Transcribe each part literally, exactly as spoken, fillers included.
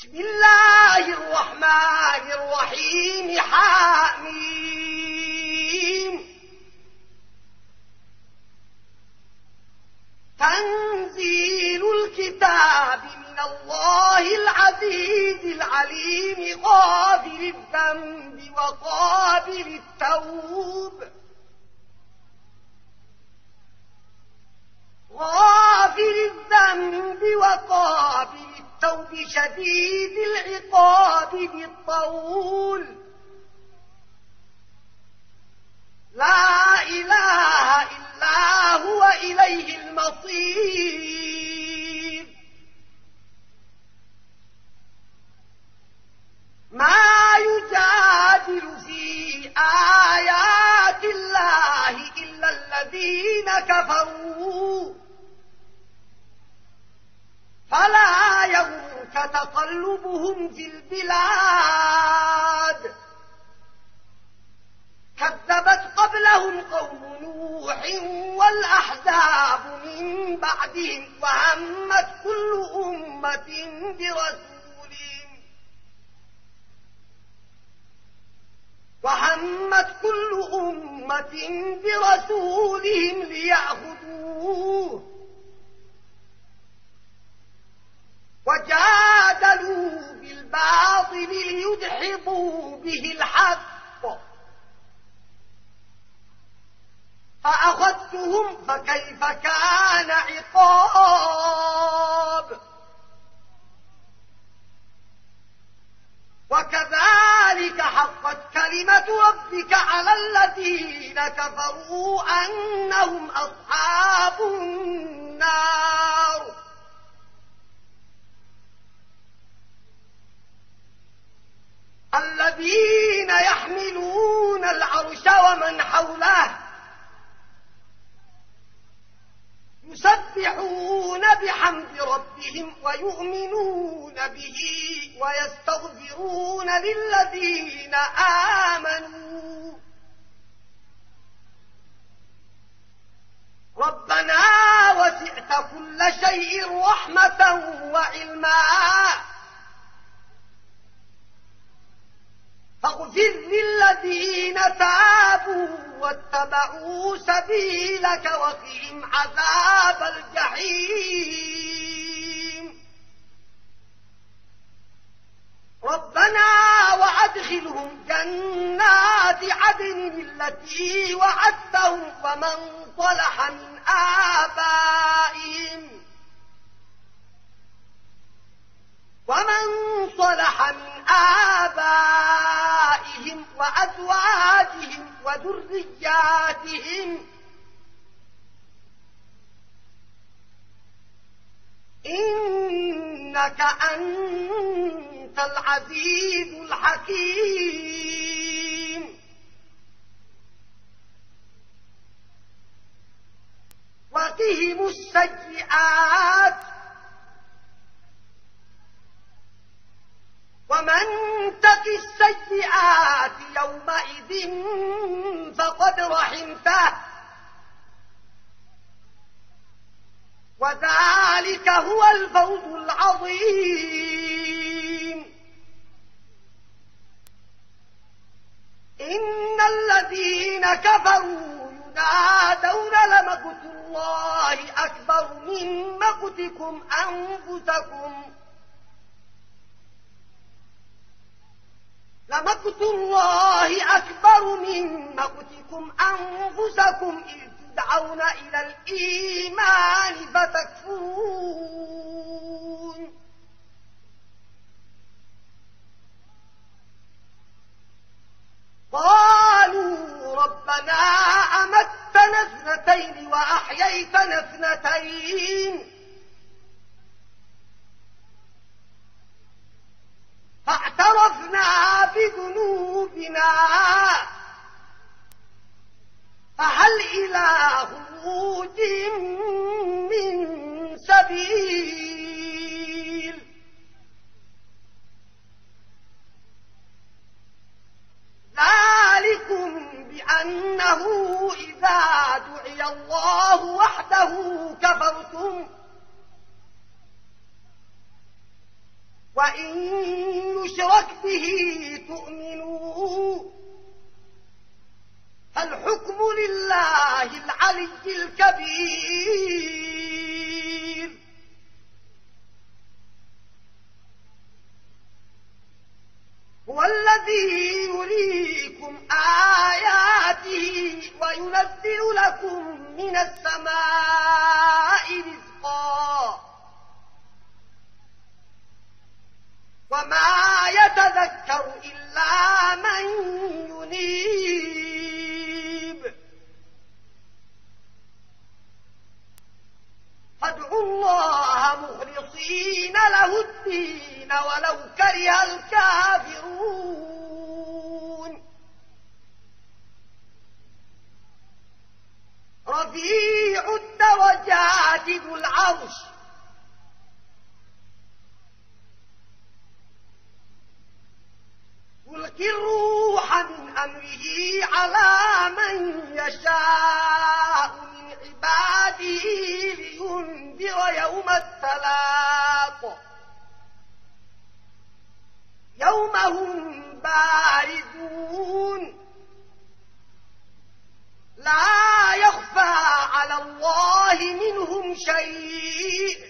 بسم الله الرحمن الرحيم حاميم تنزيل الكتاب من الله العزيز العليم غافر الذنب وقابل التوب غافر الذنب وقابل التوب شديد العقاب بالطول لا إله إلا هو إليه المصير ما يجادل في آيات الله إلا الذين كفروا فلا يغرك تقلبهم في البلاد كذبت قبلهم قوم نوح والأحزاب من بعدهم وهمت كل أمة برسولهم وهمت كل أمة برسولهم ليأخذوه وجادلوا بالباطل ليدحضوا به الحق فأخذتهم فكيف كان عقاب وكذلك حقت كلمة ربك على الذين كفروا أنهم أصحاب النار الذين يحملون العرش ومن حوله يسبحون بحمد ربهم ويؤمنون به ويستغفرون للذين آمنوا ربنا وسعت كل شيء رحمة وعلما فاغفر للذين تابوا واتبعوا سبيلك وقهم عذاب الجحيم ربنا وأدخلهم جنات عدن التي وعدتهم ومن صلح من آبائهم ومن صلح من آبائهم وأزواجهم وذرياتهم إنك أنت العزيز الحكيم وقهم السيئات ومن تق السيئات يومئذ فقد رحمته وذلك هو الفوز العظيم إن الذين كفروا ينادون لمقت الله أكبر من مقتكم أنفسكم لمقت الله أكبر من مقتكم أنفسكم إذ تدعون إلى الإيمان فتكفرون قالوا ربنا أمتنا اثنتين وأحييتنا اثنتين فاعترفنا بذنوبنا فهل إلى خروج من سبيل ذلكم بأنه إذا دعي الله وحده كفرتم وإن يشرك به تؤمنوا فالحكم لله العلي الكبير. هو الذي يريكم آياته وينزل لكم من السماء رزقا وما يتذكر إلا من ينيب. فادعوا الله مخلصين له الدين ولو كره الكافرون. رفيع الدرجات ذو العرش يلقي الروح من أمره على من يشاء من عباده لينذر يوم التلاق يوم هم باردون لا يخفى على الله منهم شيء.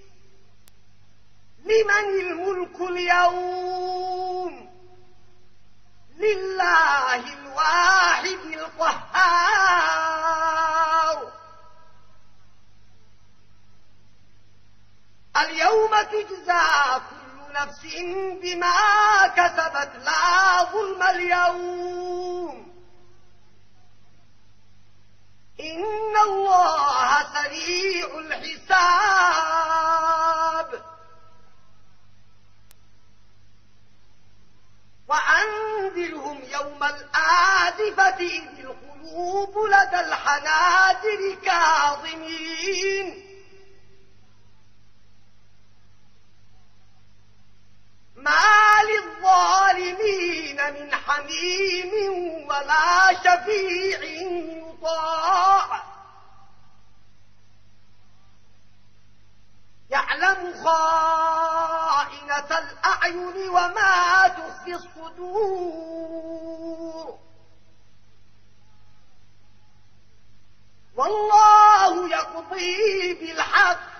لمن الملك اليوم؟ لله الواحد القهار. اليوم تجزى كل نفس بما كسبت لا ظلم اليوم إن الله سريع الحساب. وأنذرهم يوم الآزفة إذ القلوب لدى الحناجر كاظمين ما للظالمين من حميم ولا شفيع يطاع يعلم خائنة الأعين وما تخفي الصدور. والله يقضي بالحق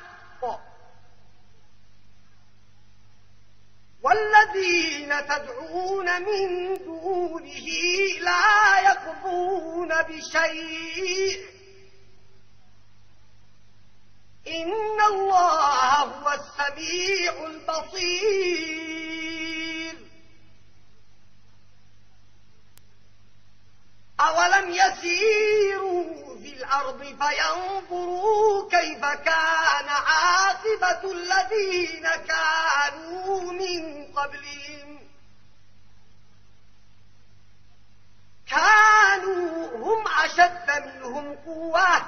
والذين تدعون من دونه لا يقضون بشيء إن الله هو السميع البصير. أولم يسيروا في الأرض فينظروا كيف كان عاقبة الذين كانوا من قبلهم كانوا هم أشد منهم قوة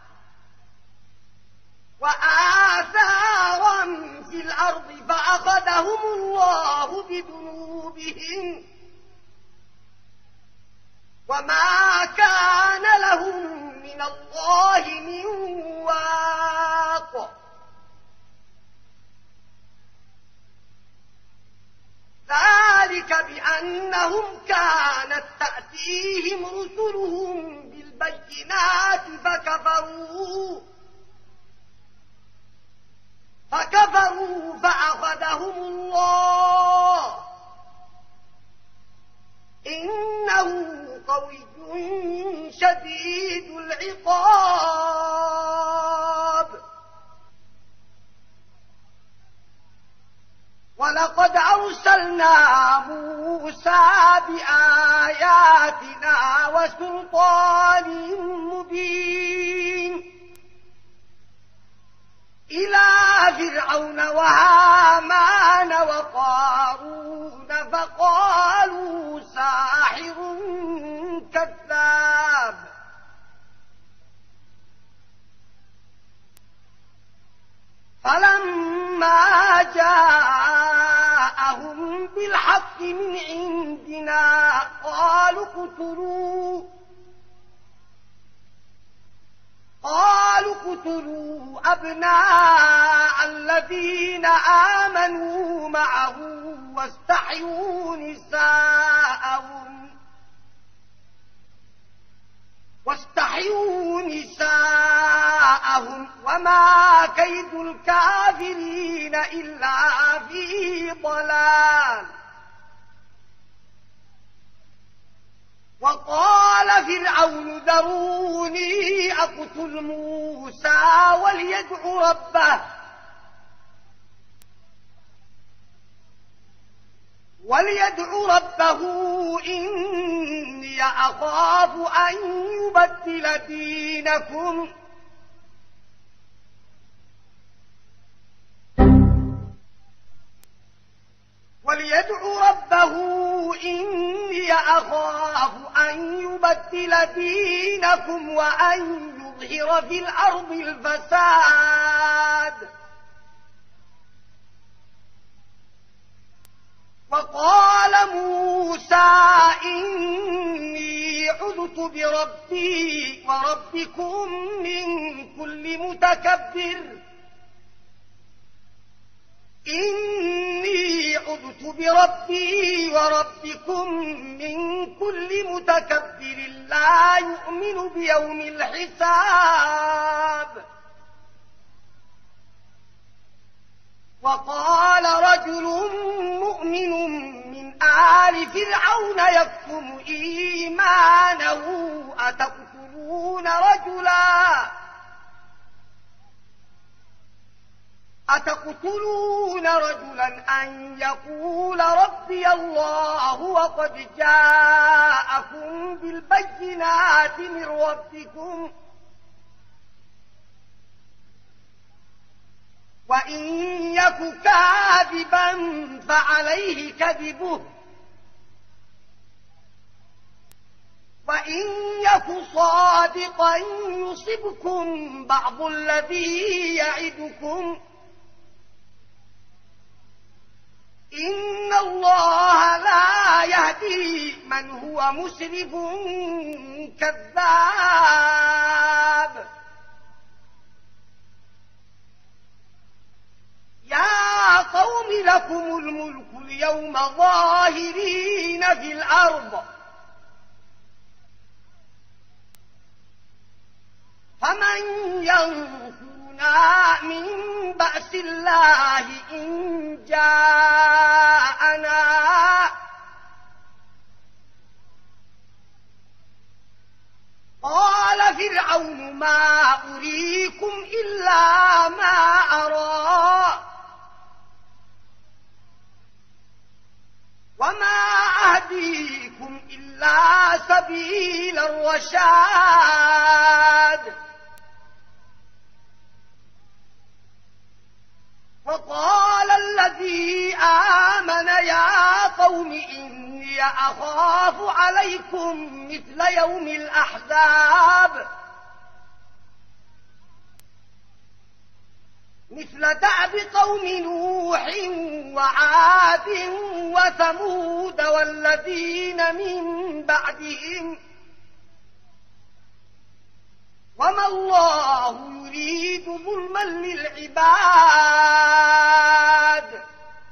وآثارا في الأرض فأخذهم الله بذنوبهم وما كان لهم من الله من واق. ذلك بأنهم كانت تأتيهم رسلهم بالبينات فكفروا فكفروا فأخذهم الله إنه قوي شديد العقاب. ولقد أرسلنا موسى بآياتنا وسلطان مبين إلى فرعون وهامان وقارون فقالوا ساحر كذاب. فلما جاءهم بالحق من عندنا قالوا اقتلوا قالوا اقتلوا أبناء الذين آمنوا معه واستحيوا نساءهم واستحيوا نساءهم وما كيد الكافرين إلا في ضلال. وقال فرعون ذروني أقتل موسى وليدع ربه وليدع ربه إني أخاف أن يبدل دينكم وليدع ربه إني أخاف أن يبدل دينكم وأن يظهر في الأرض الفساد. وقال موسى إني عذت بربي وربكم من كل متكبر إني عذت بربي وربكم من كل متكبر لا يؤمن بيوم الحساب. وقال رجل مؤمن من آل فرعون يكتم إيمانه أتقتلون رجلا أتقتلون رجلا أن يقول ربي الله وقد جاءكم بالبينات من ربكم وإن يك كاذبا فعليه كذبه وإن يك صادقا يصبكم بعض الذي يعدكم إن الله لا يهدي من هو مسرف كذاب. يا قوم لكم الملك اليوم ظاهرين في الأرض فمن ينصرنا من بأس الله إن جاءنا قال فرعون ما أريكم إلا ما أرى وما أهديكم إلا سبيل الرشاد. وقال الذي آمن يا قوم إني أخاف عليكم مثل يوم الأحزاب مثل دأب قوم نوح وعاد وثمود والذين من بعدهم وما الله يريد ظلما للعباد.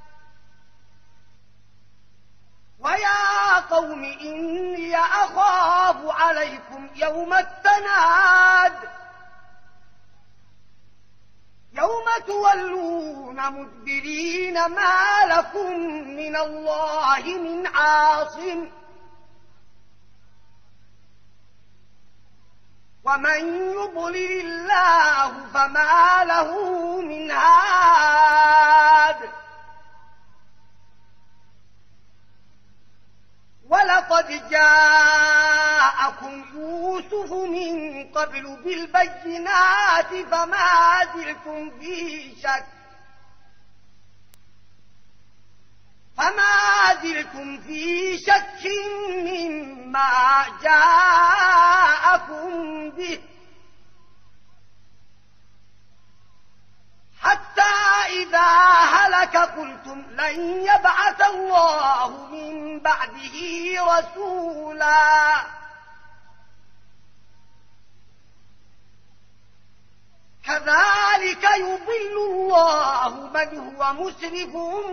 ويا قوم إني أخاف عليكم يوم التناد يوم تولون مدبرين ما لكم من الله من عاصم ومن يضلل الله فما له من هاد. ولقد جاءكم يوسف من قبل بالبينات فما زلتم في شك فما زلتم في شك مما جاءكم به حتى إذا هلك قلتم لن يبعث الله من بعده رسولا كذلك يضل الله من هو مسرف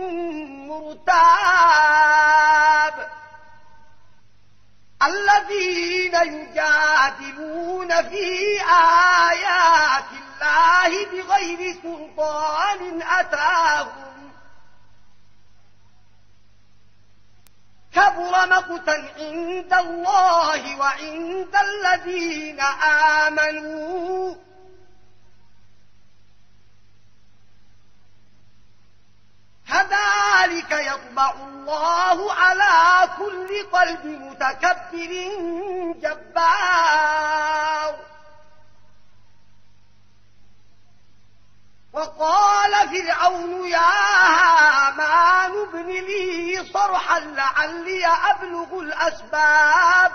مرتاب الذين يجادلون في آيات الله بغير سلطان أتاهم كبر مقتا عند الله وعند الذين آمنوا كذلك يطبع الله على كل قلب متكبر جبار وقال فرعون يا هامان ابن لي صرحا لعلي أبلغ الأسباب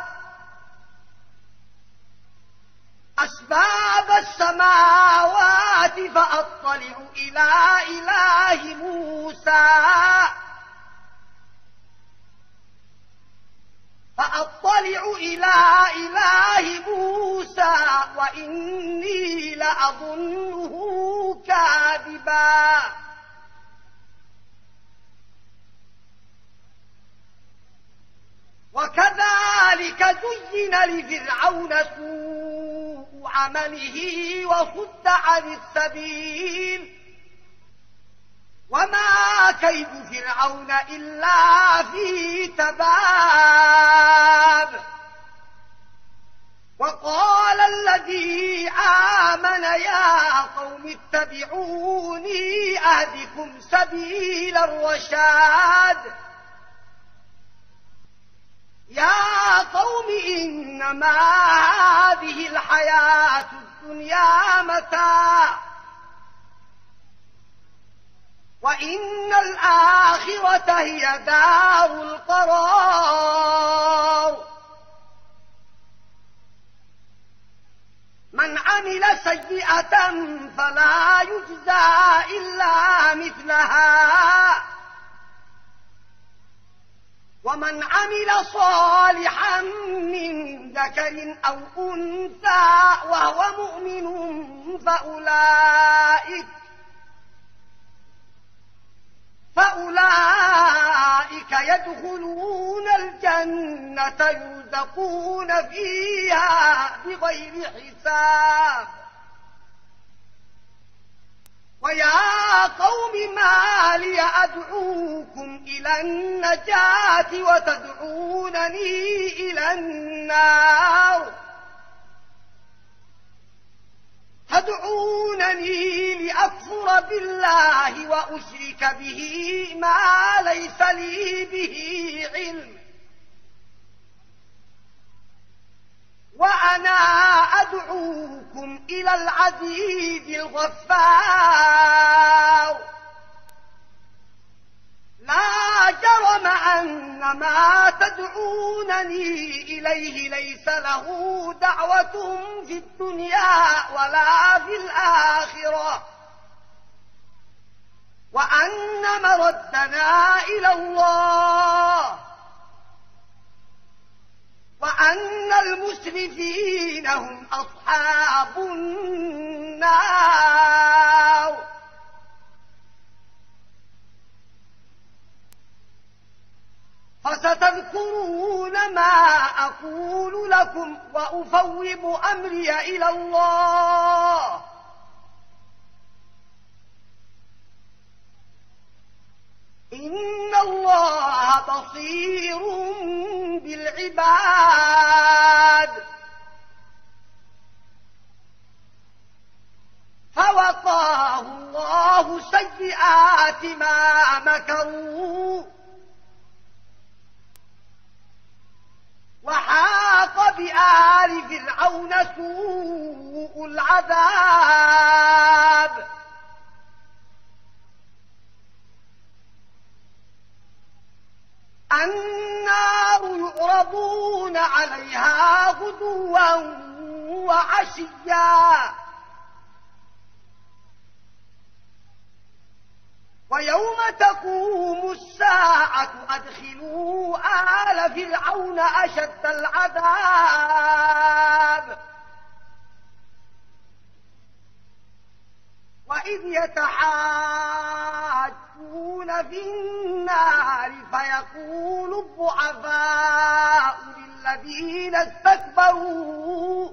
أسباب السماوات فأطلع إلى إله موسى فأطلع إلى إله موسى وإني لأظنه كاذبا وكذلك زين لفرعون سوء عمله وصد عن السبيل وما كيد فرعون إلا في تباب وقال الذي آمن يا قوم اتبعوني أهدكم سبيل الرشاد يا قوم إنما هذه الحياة الدنيا متاع وإن الآخرة هي دار القرار من عمل سيئة فلا يجزى إلا مثلها ومن عمل صالحا من ذكر أو أنثى وهو مؤمن فأولئك فأولئك يدخلون الجنة يرزقون فيها بغير حساب ويا قوم ما لي أدعوكم إلى النجاة وتدعونني إلى النار تدعونني لأكفر بالله وأشرك به ما ليس لي به علم وأنا أدعوكم إلى العزيز الغفار لا جرم أن ما تدعونني إليه ليس له دعوة في الدنيا ولا في الآخرة وأن مردنا إلى الله وأن المسرفين هم أصحاب النار فستذكرون ما أقول لكم وأفوض أمري إلى الله إن الله بصير بالعباد فوقاه الله سيئات ما مكروا وحاق بآل فرعون سوء العذاب النار يعرضون عليها غدوا وعشيا ويوم تقوم الساعة أدخلوا آل فرعون أشد العذاب. وإذ يتحاجون في النار فيقول الضعفاء للذين استكبروا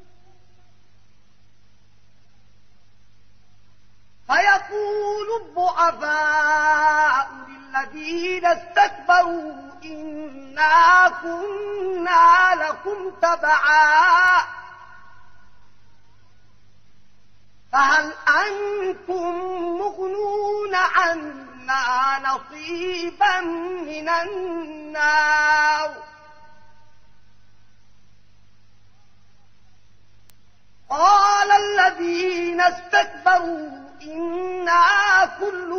فيقول الضعفاء للذين استكبروا إنا كنا لكم تبعا فهل أنتم مغنون عنا نصيبا من النار قال الذين استكبروا إنا كل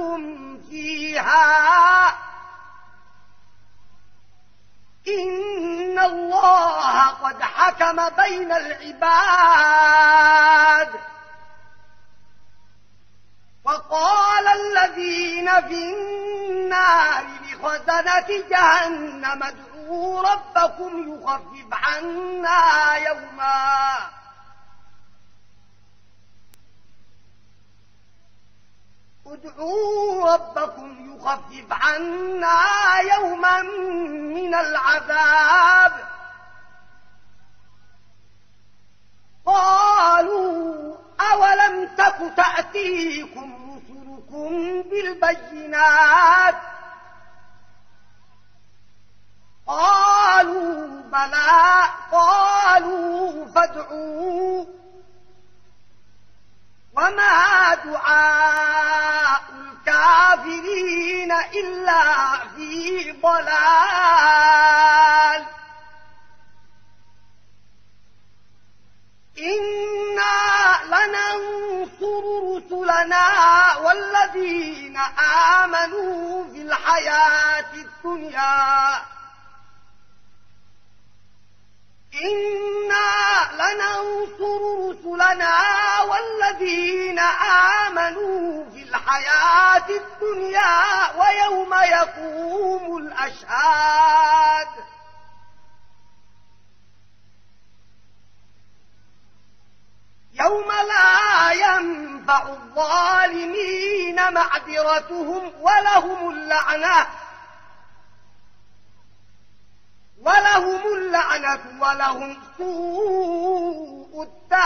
فيها إن الله قد حكم بين العباد وقال الذين في النار لخزنة جهنم ادعوا ربكم يخفف عنا يوما ادعوا ربكم يخفف عنا يوما من العذاب قالوا أولم تك تأتيكم رسلكم بالبينات قالوا بلى قالوا فادعوا وما دعاء الكافرين إلا في ضلال إنا لننصر رسلنا والذين آمنوا في الحياة الدنيا إنا لننصر رسلنا والذين آمنوا في الحياة الدنيا ويوم يقوم الأشهاد يوم لا ينفع الظالمين معذرتهم ولهم اللعنة ولهم اللعنة ولهم سوء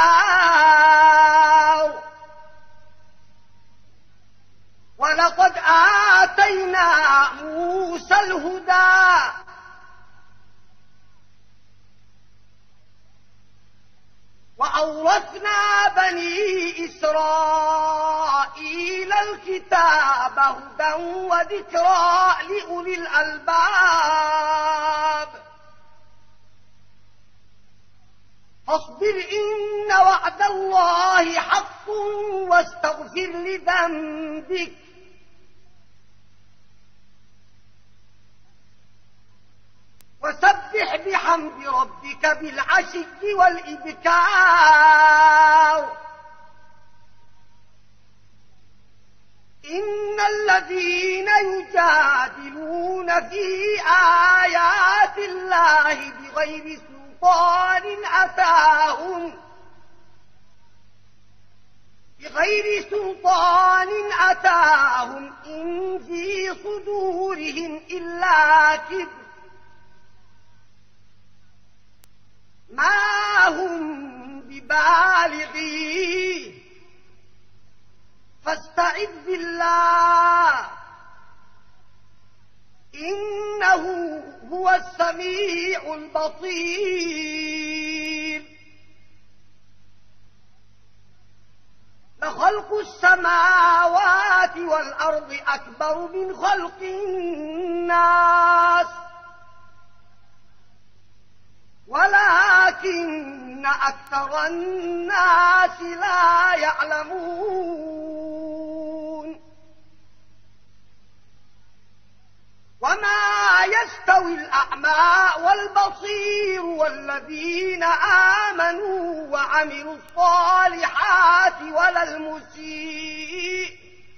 الدار ولقد آتينا موسى الهدى وأورثنا بني إسرائيل الكتاب هدى وذكرى لأولي الألباب فاصبر إن وعد الله حق واستغفر لذنبك وسبح بحمد ربك بالعشي والإبكار إن الذين يجادلون في آيات الله بغير سلطان أتاهم بغير سلطان أتاهم إن في صدورهم إلا كبر ما هم ببالغيه فاستعذ بالله إنه هو السميع البصير لخلق السماوات والأرض أكبر من خلق الناس ولكن أكثر الناس لا يعلمون وما يستوي الأعمى والبصير والذين آمنوا وعملوا الصالحات ولا المسيء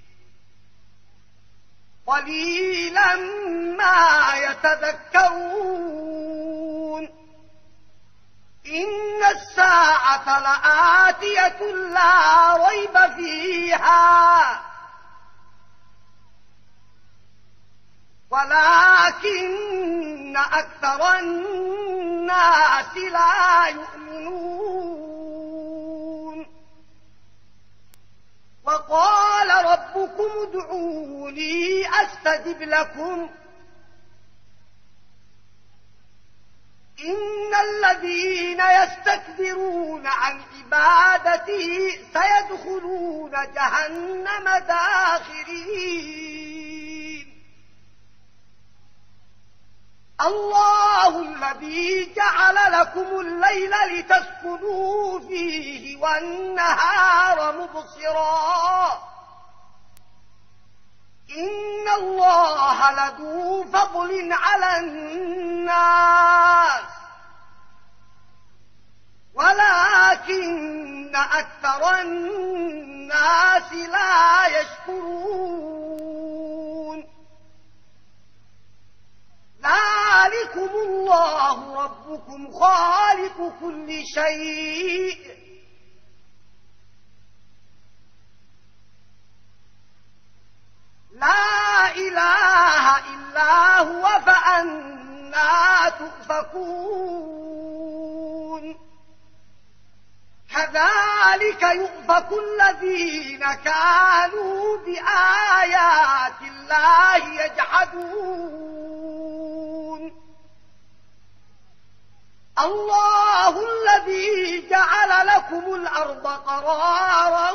قليلا ما يتذكرون إن الساعة لآتية لا ريب فيها ولكن أكثر الناس لا يؤمنون وقال ربكم ادعوني أستجب لكم إن الذين يستكبرون عن عبادتي سيدخلون جهنم داخرين الله الذي جعل لكم الليل لتسكنوا فيه والنهار مبصرا إن الله لذو فضل على الناس ولكن أكثر الناس لا يشكرون ذلكم الله ربكم خالق كل شيء لا إله إلا هو فأنى تؤفكون كذلك يؤفك الذين كانوا بآيات الله يجحدون الله الذي جعل لكم الأرض قرارا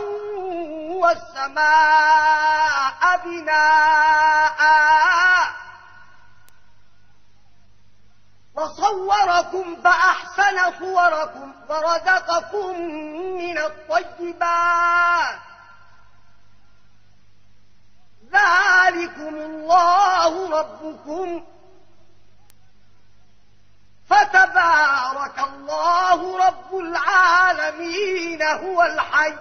والسماء بناء وصوركم فأحسن صوركم ورزقكم من الطيبات ذلكم الله ربكم فتبارك الله رب العالمين هو الحي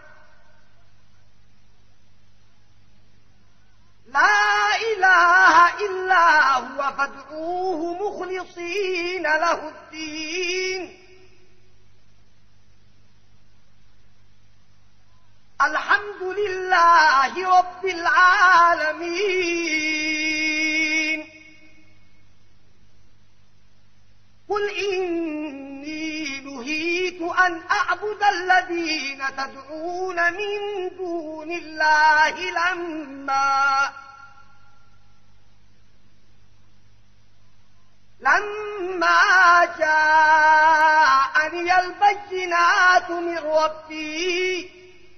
لا إله إلا هو فادعوه مخلصين له الدين الحمد لله رب العالمين قل إني نهيت أن أعبد الذين تدعون من دون الله لما لما جاءني البينات من ربي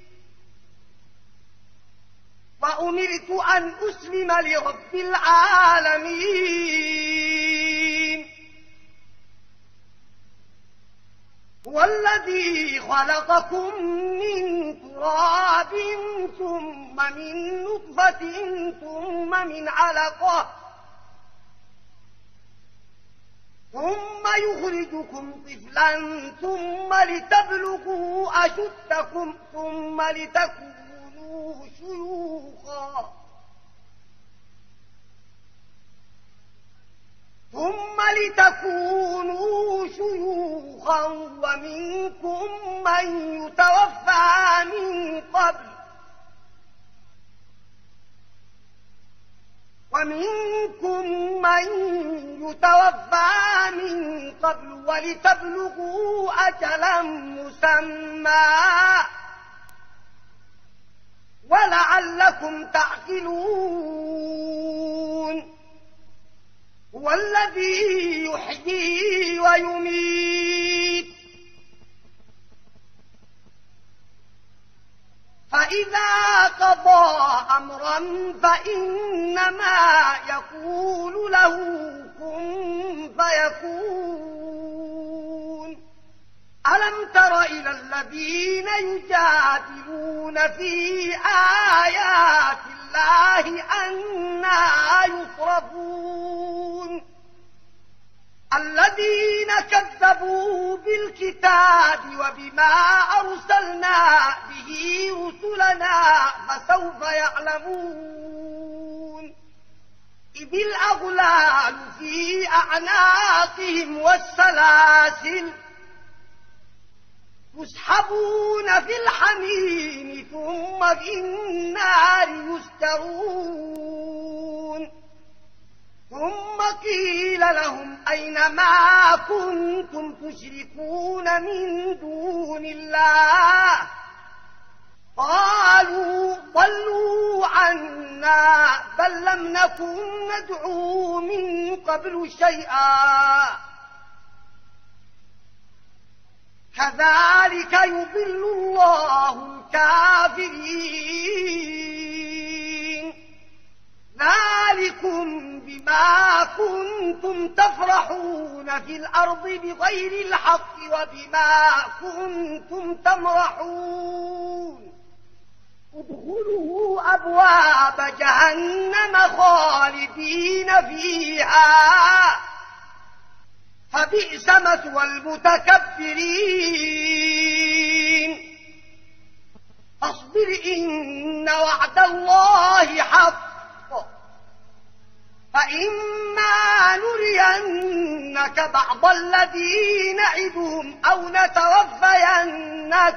وأمرت أن أسلم لرب العالمين هو الذي خلقكم من تراب ثم من نطفة ثم من علقة ثم يخرجكم طفلا ثم لتبلغوا أشدكم ثم لتكونوا شيوخا ثم لتكونوا شيوخا ومنكم من يتوفى من قبل ومنكم من يتوفى من قبل ولتبلغوا أجلا مسمى ولعلكم تعقلون هو الذي يحيي ويميت فإذا قضى أمرا فإنما يقول له كن فيكون ألم تر إلى الذين يجادلون في آيات الله أنى يصرفون الذين كذبوا بالكتاب وبما أرسلنا به رسلنا فسوف يعلمون إذ الأغلال في أعناقهم والسلاسل يسحبون في الحميم ثم في النار يسجرون ثم قيل لهم أين ما كنتم تشركون من دون الله قالوا ضلوا عنا بل لم نكن ندعو من قبل شيئا كذلك يضل الله الكافرين ذلكم بما كنتم تفرحون في الأرض بغير الحق وبما كنتم تمرحون ادخلوا أبواب جهنم خالدين فيها فبئس مثوى المتكبرين فاصبر إن وعد الله حق فإما نرينك بعض الذي نعدهم أو نتوفينك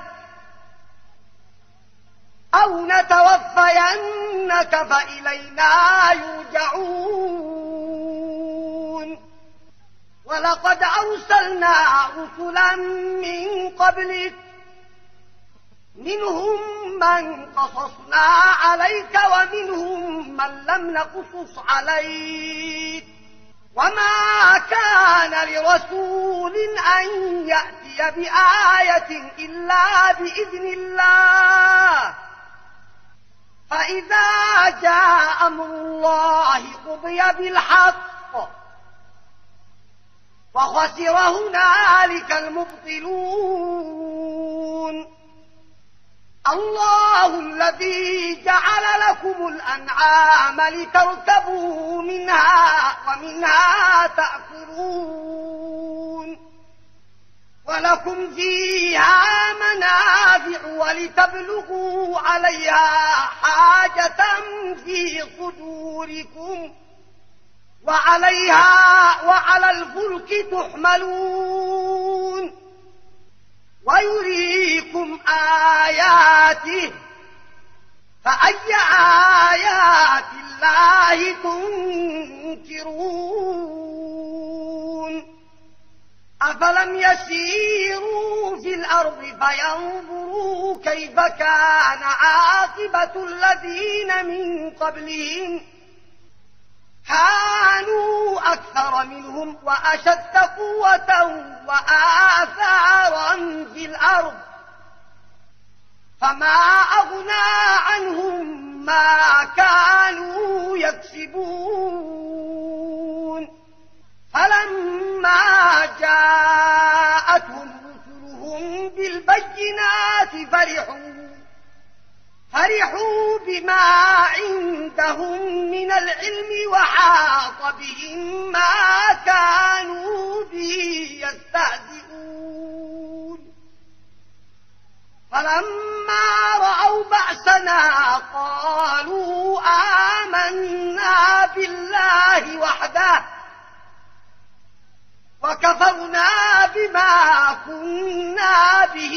أو نتوفينك فإلينا يرجعون ولقد أرسلنا رسلا من قبلك منهم من قصصنا عليك ومنهم من لم نقصص عليك وما كان لرسول أن يأتي بآية إلا بإذن الله فإذا جاء أمر الله قضي بالحق وخسر هنالك المبطلون الله الذي جعل لكم الأنعام لتركبوا منها ومنها تأكلون ولكم فيها منافع ولتبلغوا عليها حاجة في صدوركم وعليها وعلى الفلك تحملون ويريكم آياته فأي آيات الله تنكرون أفلم يسيروا في الأرض فينظروا كيف كان عاقبة الذين من قبلهم كانوا أكثر منهم وأشد قوة وآثارا في الأرض فما أغنى عنهم ما كانوا يكسبون فلما جاءتهم رسلهم بالبينات فرحوا فرحوا بما عندهم من العلم وحاط بهم ما كانوا به يستهزئون فلما رأوا بأسنا قالوا آمنا بالله وحده وكفرنا بما كنا به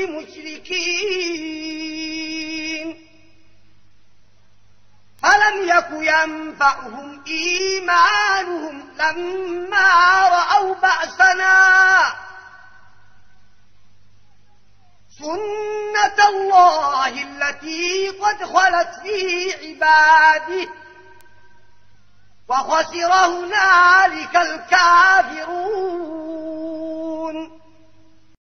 مشركين فلم يك ينفعهم إيمانهم لما رأوا بأسنا سنة الله التي قد خلت في عباده وخسر هنالك الكافرون